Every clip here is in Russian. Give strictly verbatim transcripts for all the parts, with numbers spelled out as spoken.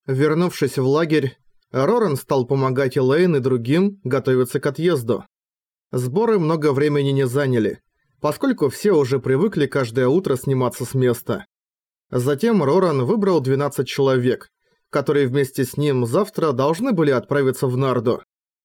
Вернувшись в лагерь, Роран стал помогать Элейн и другим готовиться к отъезду. Сборы много времени не заняли, поскольку все уже привыкли каждое утро сниматься с места. Затем Роран выбрал двенадцать человек, которые вместе с ним завтра должны были отправиться в Нарду.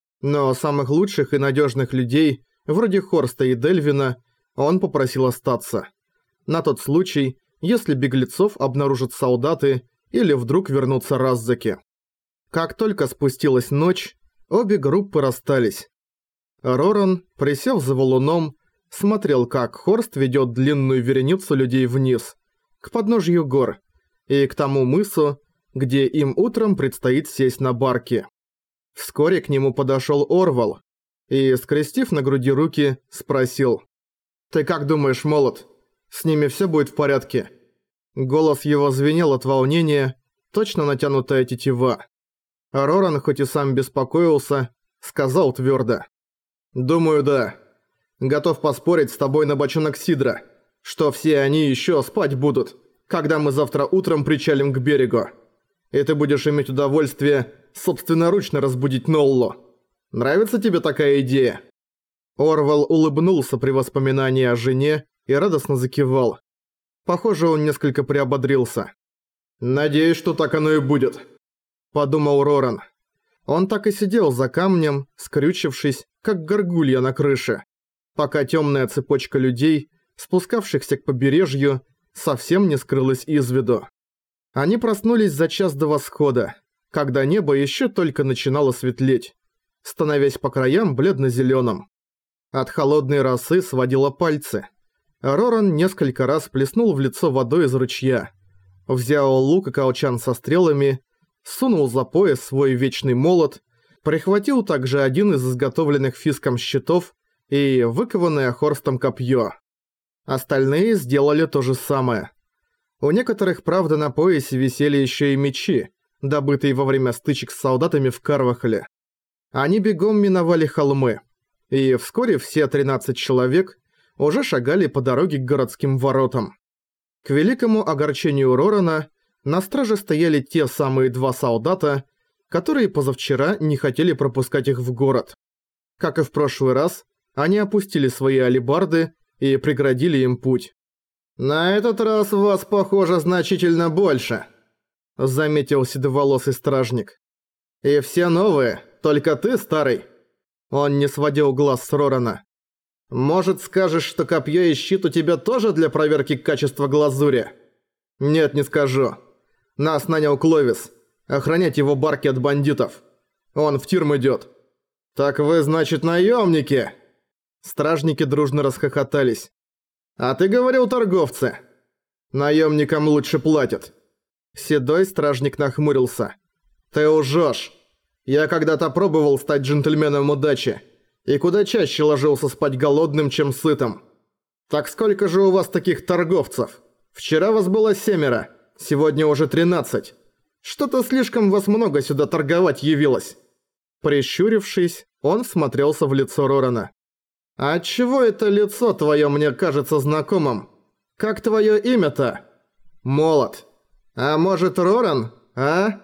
Но самых лучших и надежных людей, вроде Хорста и Дельвина, он попросил остаться. На тот случай, если беглецов обнаружат солдаты или вдруг вернутся раззаки. Как только спустилась ночь, обе группы расстались. Роран, присев за валуном, смотрел, как Хорст ведет длинную вереницу людей вниз, к подножью гор, и к тому мысу, где им утром предстоит сесть на барке. Вскоре к нему подошел Орвал и, скрестив на груди руки, спросил: «Ты как думаешь, Молот, с ними все будет в порядке?» Голос его звенел от волнения, точно натянутая тетива. Роран, хоть и сам беспокоился, сказал твердо: «Думаю, да. Готов поспорить с тобой на бочонок сидра, что все они еще спать будут, когда мы завтра утром причалим к берегу. И ты будешь иметь удовольствие собственноручно разбудить Ноллу. Нравится тебе такая идея?» Орвал улыбнулся при воспоминании о жене и радостно закивал. Похоже, он несколько приободрился. «Надеюсь, что так оно и будет», – подумал Роран. Он так и сидел за камнем, скрючившись, как горгулья на крыше, пока темная цепочка людей, спускавшихся к побережью, совсем не скрылась из виду. Они проснулись за час до восхода, когда небо еще только начинало светлеть, становясь по краям бледно-зеленым. От холодной росы сводило пальцы. Роран несколько раз плеснул в лицо водой из ручья, взял лук и колчан со стрелами, сунул за пояс свой вечный молот, прихватил также один из изготовленных Фиском щитов и выкованное Хорстом копье. Остальные сделали то же самое. У некоторых, правда, на поясе висели еще и мечи, добытые во время стычек с солдатами в Карвахале. Они бегом миновали холмы, и вскоре все тринадцать человек уже шагали по дороге к городским воротам. К великому огорчению Рорана на страже стояли те самые два солдата, которые позавчера не хотели пропускать их в город. Как и в прошлый раз, они опустили свои алебарды и преградили им путь. «На этот раз вас, похоже, значительно больше», — заметил седоволосый стражник. «И все новые, только ты старый». Он не сводил глаз с Рорана. «Может, скажешь, что копье и щит у тебя тоже для проверки качества глазури?» «Нет, не скажу. Нас нанял Кловис. Охранять его барки от бандитов. Он в тюрьму идёт». «Так вы, значит, наёмники?» Стражники дружно расхохотались. «А ты говорил, торговцы. Наёмникам лучше платят». Седой стражник нахмурился. «Ты лжёшь. Я когда-то пробовал стать джентльменом удачи, и куда чаще ложился спать голодным, чем сытым. Так сколько же у вас таких торговцев? Вчера вас было семеро, сегодня уже тринадцать. Что-то слишком вас много сюда торговать явилось». Прищурившись, он всмотрелся в лицо Рорана. «А отчего это лицо твое мне кажется знакомым? Как твое имя-то?» «Молот. А может, Роран, а?»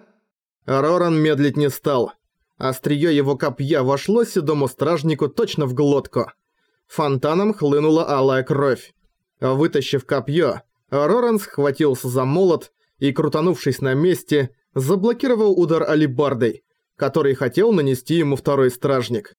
Роран медлить не стал. Остриё его копья вошло седому стражнику точно в глотку. Фонтаном хлынула алая кровь. Вытащив копье, Роран схватился за молот и, крутанувшись на месте, заблокировал удар алебардой, который хотел нанести ему второй стражник.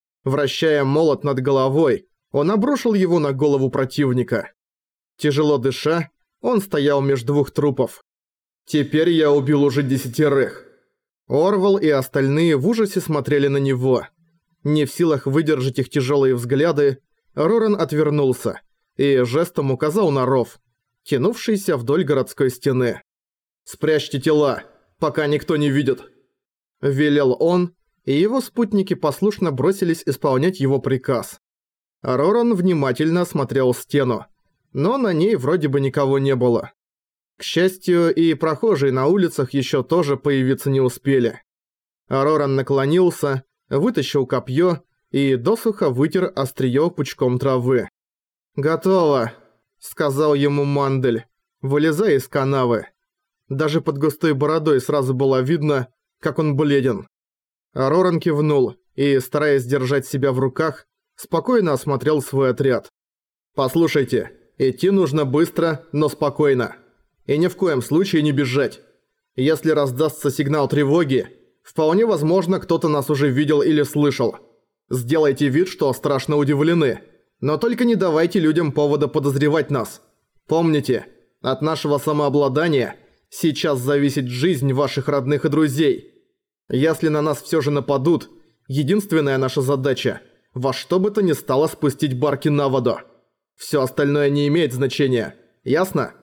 Вращая молот над головой, он обрушил его на голову противника. Тяжело дыша, он стоял между двух трупов. «Теперь я убил уже десятерых». Орвал и остальные в ужасе смотрели на него. Не в силах выдержать их тяжелые взгляды, Роран отвернулся и жестом указал на ров, тянувшийся вдоль городской стены. «Спрячьте тела, пока никто не видит», – велел он, и его спутники послушно бросились исполнять его приказ. Роран внимательно осмотрел стену, но на ней вроде бы никого не было. К счастью, и прохожие на улицах еще тоже появиться не успели. Роран наклонился, вытащил копье и досуха вытер остриё пучком травы. «Готово», — сказал ему Мандель, вылезая из канавы. Даже под густой бородой сразу было видно, как он бледен. Роран кивнул и, стараясь держать себя в руках, спокойно осмотрел свой отряд. «Послушайте, идти нужно быстро, но спокойно. И ни в коем случае не бежать. Если раздастся сигнал тревоги, вполне возможно, кто-то нас уже видел или слышал. Сделайте вид, что страшно удивлены, но только не давайте людям повода подозревать нас. Помните, от нашего самообладания сейчас зависит жизнь ваших родных и друзей. Если на нас все же нападут, единственная наша задача – во что бы то ни стало спустить барки на воду. Все остальное не имеет значения. Ясно?»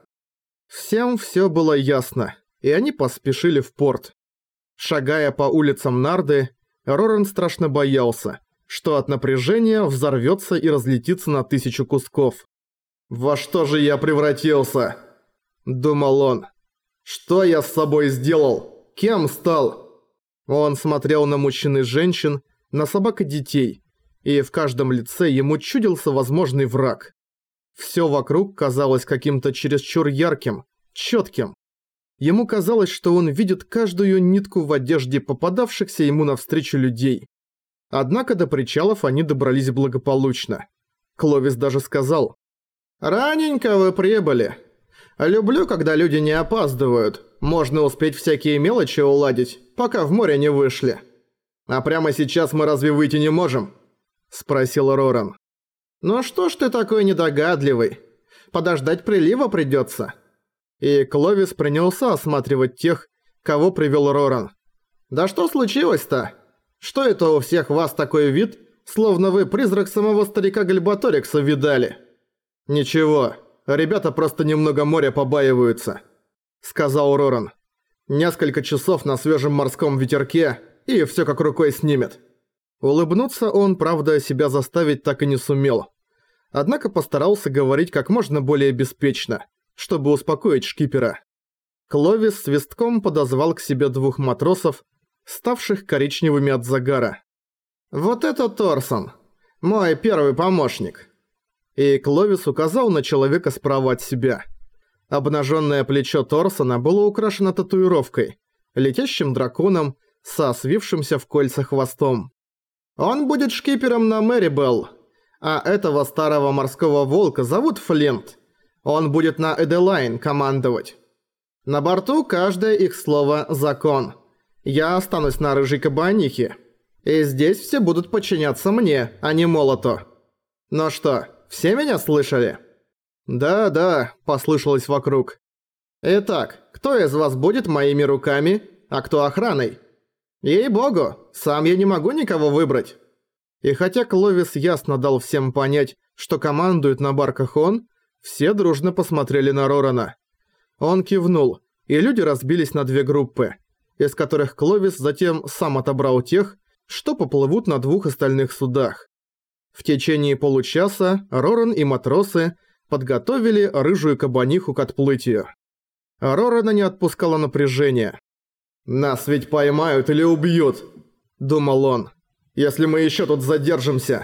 Всем все было ясно, и они поспешили в порт. Шагая по улицам Нарды, Роран страшно боялся, что от напряжения взорвется и разлетится на тысячу кусков. «Во что же я превратился?» – думал он. «Что я с собой сделал? Кем стал?» Он смотрел на мужчин и женщин, на собак и детей, и в каждом лице ему чудился возможный враг. Всё вокруг казалось каким-то чересчур ярким, чётким. Ему казалось, что он видит каждую нитку в одежде попадавшихся ему навстречу людей. Однако до причалов они добрались благополучно. Кловис даже сказал: «Раненько вы прибыли. Люблю, когда люди не опаздывают. Можно успеть всякие мелочи уладить, пока в море не вышли. А прямо сейчас мы разве выйти не можем?» – спросил Роран. «Ну что ж ты такой недогадливый? Подождать прилива придётся». И Кловис принялся осматривать тех, кого привёл Роран. «Да что случилось-то? Что это у всех вас такой вид, словно вы призрак самого старика Гальбаторикса видали?» «Ничего, ребята просто немного моря побаиваются», – сказал Роран. «Несколько часов на свежем морском ветерке, и всё как рукой снимет». Улыбнуться он, правда, себя заставить так и не сумел. Однако постарался говорить как можно более беспечно, чтобы успокоить шкипера. Кловис свистком подозвал к себе двух матросов, ставших коричневыми от загара. «Вот это Торсон, мой первый помощник». И Кловис указал на человека справа от себя. Обнаженное плечо Торсона было украшено татуировкой, летящим драконом со свившимся в кольца хвостом. «Он будет шкипером на Мэрибелл, а этого старого морского волка зовут Флинт. Он будет на Эделайн командовать. На борту каждое их слово – закон. Я останусь на рыжей кабанихе, и здесь все будут подчиняться мне, а не молоту. Ну что, все меня слышали?» «Да-да», – послышалось вокруг. «Итак, кто из вас будет моими руками, а кто охраной? Ей-богу, сам я не могу никого выбрать». И хотя Кловис ясно дал всем понять, что командует на барках он, все дружно посмотрели на Рорана. Он кивнул, и люди разбились на две группы, из которых Кловис затем сам отобрал тех, что поплывут на двух остальных судах. В течение получаса Роран и матросы подготовили рыжую кабаниху к отплытию. Рорана не отпускало напряжение. «Нас ведь поймают или убьют», – думал он, – «если мы еще тут задержимся».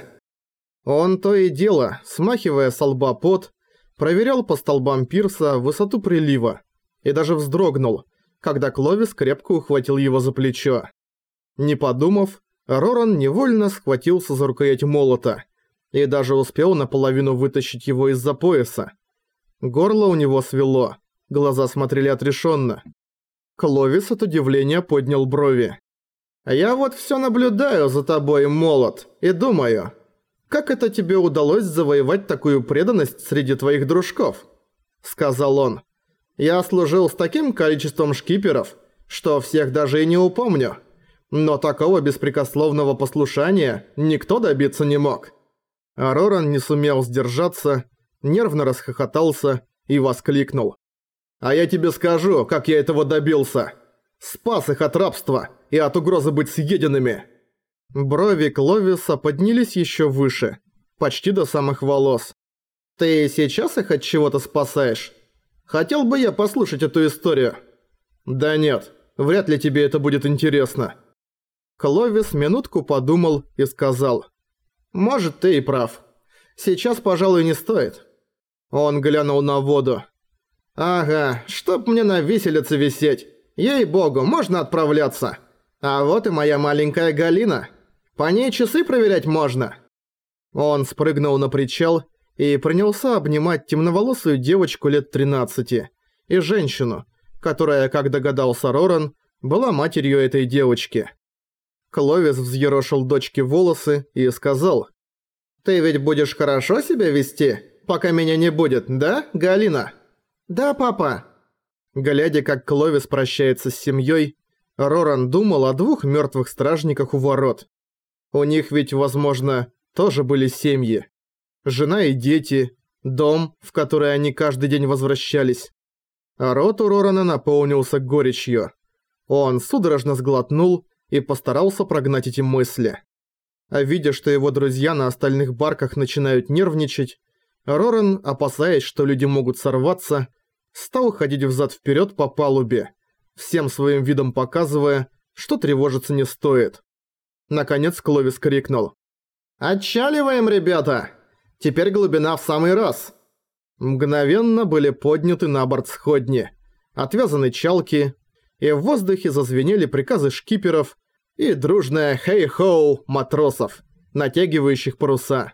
Он то и дело, смахивая со лба пот, проверял по столбам пирса высоту прилива и даже вздрогнул, когда Кловис крепко ухватил его за плечо. Не подумав, Роран невольно схватился за рукоять молота и даже успел наполовину вытащить его из-за пояса. Горло у него свело, глаза смотрели отрешенно. Кловис от удивления поднял брови. «Я вот все наблюдаю за тобой, молот, и думаю, как это тебе удалось завоевать такую преданность среди твоих дружков?» – сказал он. «Я служил с таким количеством шкиперов, что всех даже и не упомню, но такого беспрекословного послушания никто добиться не мог». А Роран не сумел сдержаться, нервно расхохотался и воскликнул. «А я тебе скажу, как я этого добился. Спас их от рабства и от угрозы быть съеденными». Брови Кловиса поднялись еще выше, почти до самых волос. «Ты сейчас их от чего-то спасаешь? Хотел бы я послушать эту историю». «Да нет, вряд ли тебе это будет интересно». Кловис минутку подумал и сказал. «Может, ты и прав. Сейчас, пожалуй, не стоит». Он глянул на воду. Ага, чтоб мне на виселице висеть. Ей-богу, можно отправляться. А вот и моя маленькая Галина. По ней часы проверять можно. Он спрыгнул на причал и принялся обнимать темноволосую девочку лет тринадцати и женщину, которая, как догадался Роран, была матерью этой девочки. Кловис взъерошил дочке волосы и сказал: «Ты ведь будешь хорошо себя вести, пока меня не будет, да, Галина?» «Да, папа». Глядя, как Кловис прощается с семьей, Роран думал о двух мертвых стражниках у ворот. У них ведь, возможно, тоже были семьи. Жена и дети, дом, в который они каждый день возвращались. А рот у Рорана наполнился горечью. Он судорожно сглотнул и постарался прогнать эти мысли. А видя, что его друзья на остальных барках начинают нервничать, Роран, опасаясь, что люди могут сорваться, стал ходить взад-вперед по палубе, всем своим видом показывая, что тревожиться не стоит. Наконец Кловис крикнул: «Отчаливаем, ребята! Теперь глубина в самый раз!» Мгновенно были подняты на борт сходни, отвязаны чалки, и в воздухе зазвенели приказы шкиперов и дружное «хей-хоу» матросов, натягивающих паруса.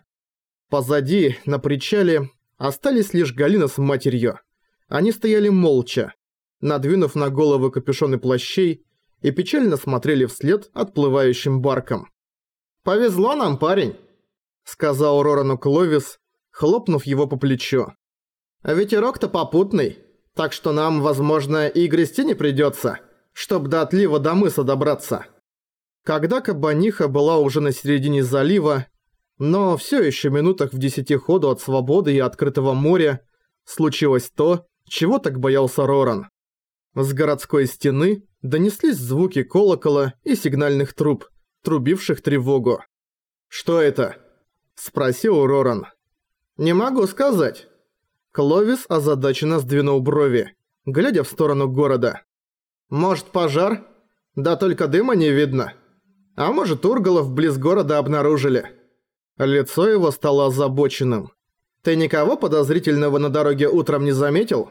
Позади, на причале, остались лишь Галина с матерью. Они стояли молча, надвинув на головы капюшоны плащей, и печально смотрели вслед отплывающим баркам. «Повезло нам, парень», — сказал Рорану Кловис, хлопнув его по плечу. «Ветерок-то попутный, так что нам, возможно, и грести не придётся, чтоб до отлива до мыса добраться». Когда Кабаниха была уже на середине залива, но всё ещё минутах в десяти ходу от свободы и открытого моря, случилось то, чего так боялся Роран. С городской стены донеслись звуки колокола и сигнальных труб, трубивших тревогу. «Что это?» – спросил Роран. «Не могу сказать». Кловис озадаченно сдвинул брови, глядя в сторону города. «Может, пожар? Да только дыма не видно. А может, урголов близ города обнаружили». Лицо его стало озабоченным. «Ты никого подозрительного на дороге утром не заметил?»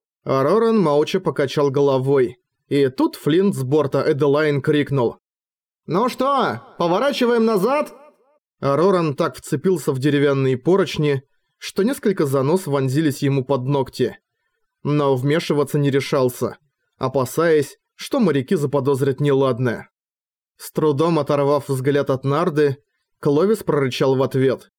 Роран молча покачал головой. И тут Флинт с борта Эделайн крикнул: «Ну что, поворачиваем назад?» Роран так вцепился в деревянные поручни, что несколько занос вонзились ему под ногти. Но вмешиваться не решался, опасаясь, что моряки заподозрят неладное. С трудом оторвав взгляд от нарды, Кловис прорычал в ответ: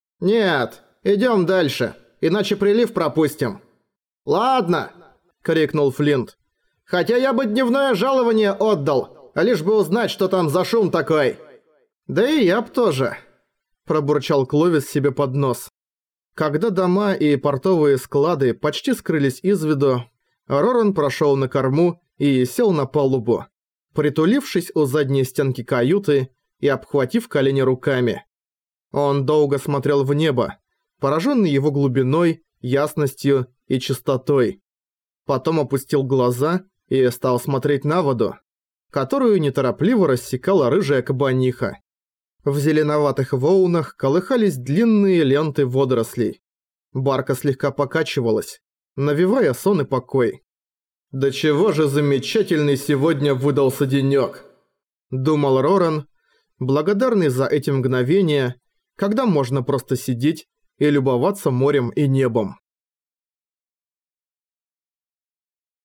«Нет, идём дальше, иначе прилив пропустим». «Ладно!» — крикнул Флинт. «Хотя я бы дневное жалование отдал, лишь бы узнать, что там за шум такой». «Да и я б тоже», — пробурчал Кловис себе под нос. Когда дома и портовые склады почти скрылись из виду, Роран прошёл на корму и сел на палубу, притулившись у задней стенки каюты и обхватив колени руками. Он долго смотрел в небо, поражённый его глубиной, ясностью и чистотой. Потом опустил глаза и стал смотреть на воду, которую неторопливо рассекала рыжая кабаниха. В зеленоватых волнах колыхались длинные ленты водорослей. Барка слегка покачивалась, навевая сон и покой. «Да чего же замечательный сегодня выдался денёк!» – думал Роран, благодарный за эти мгновения, когда можно просто сидеть и любоваться морем и небом.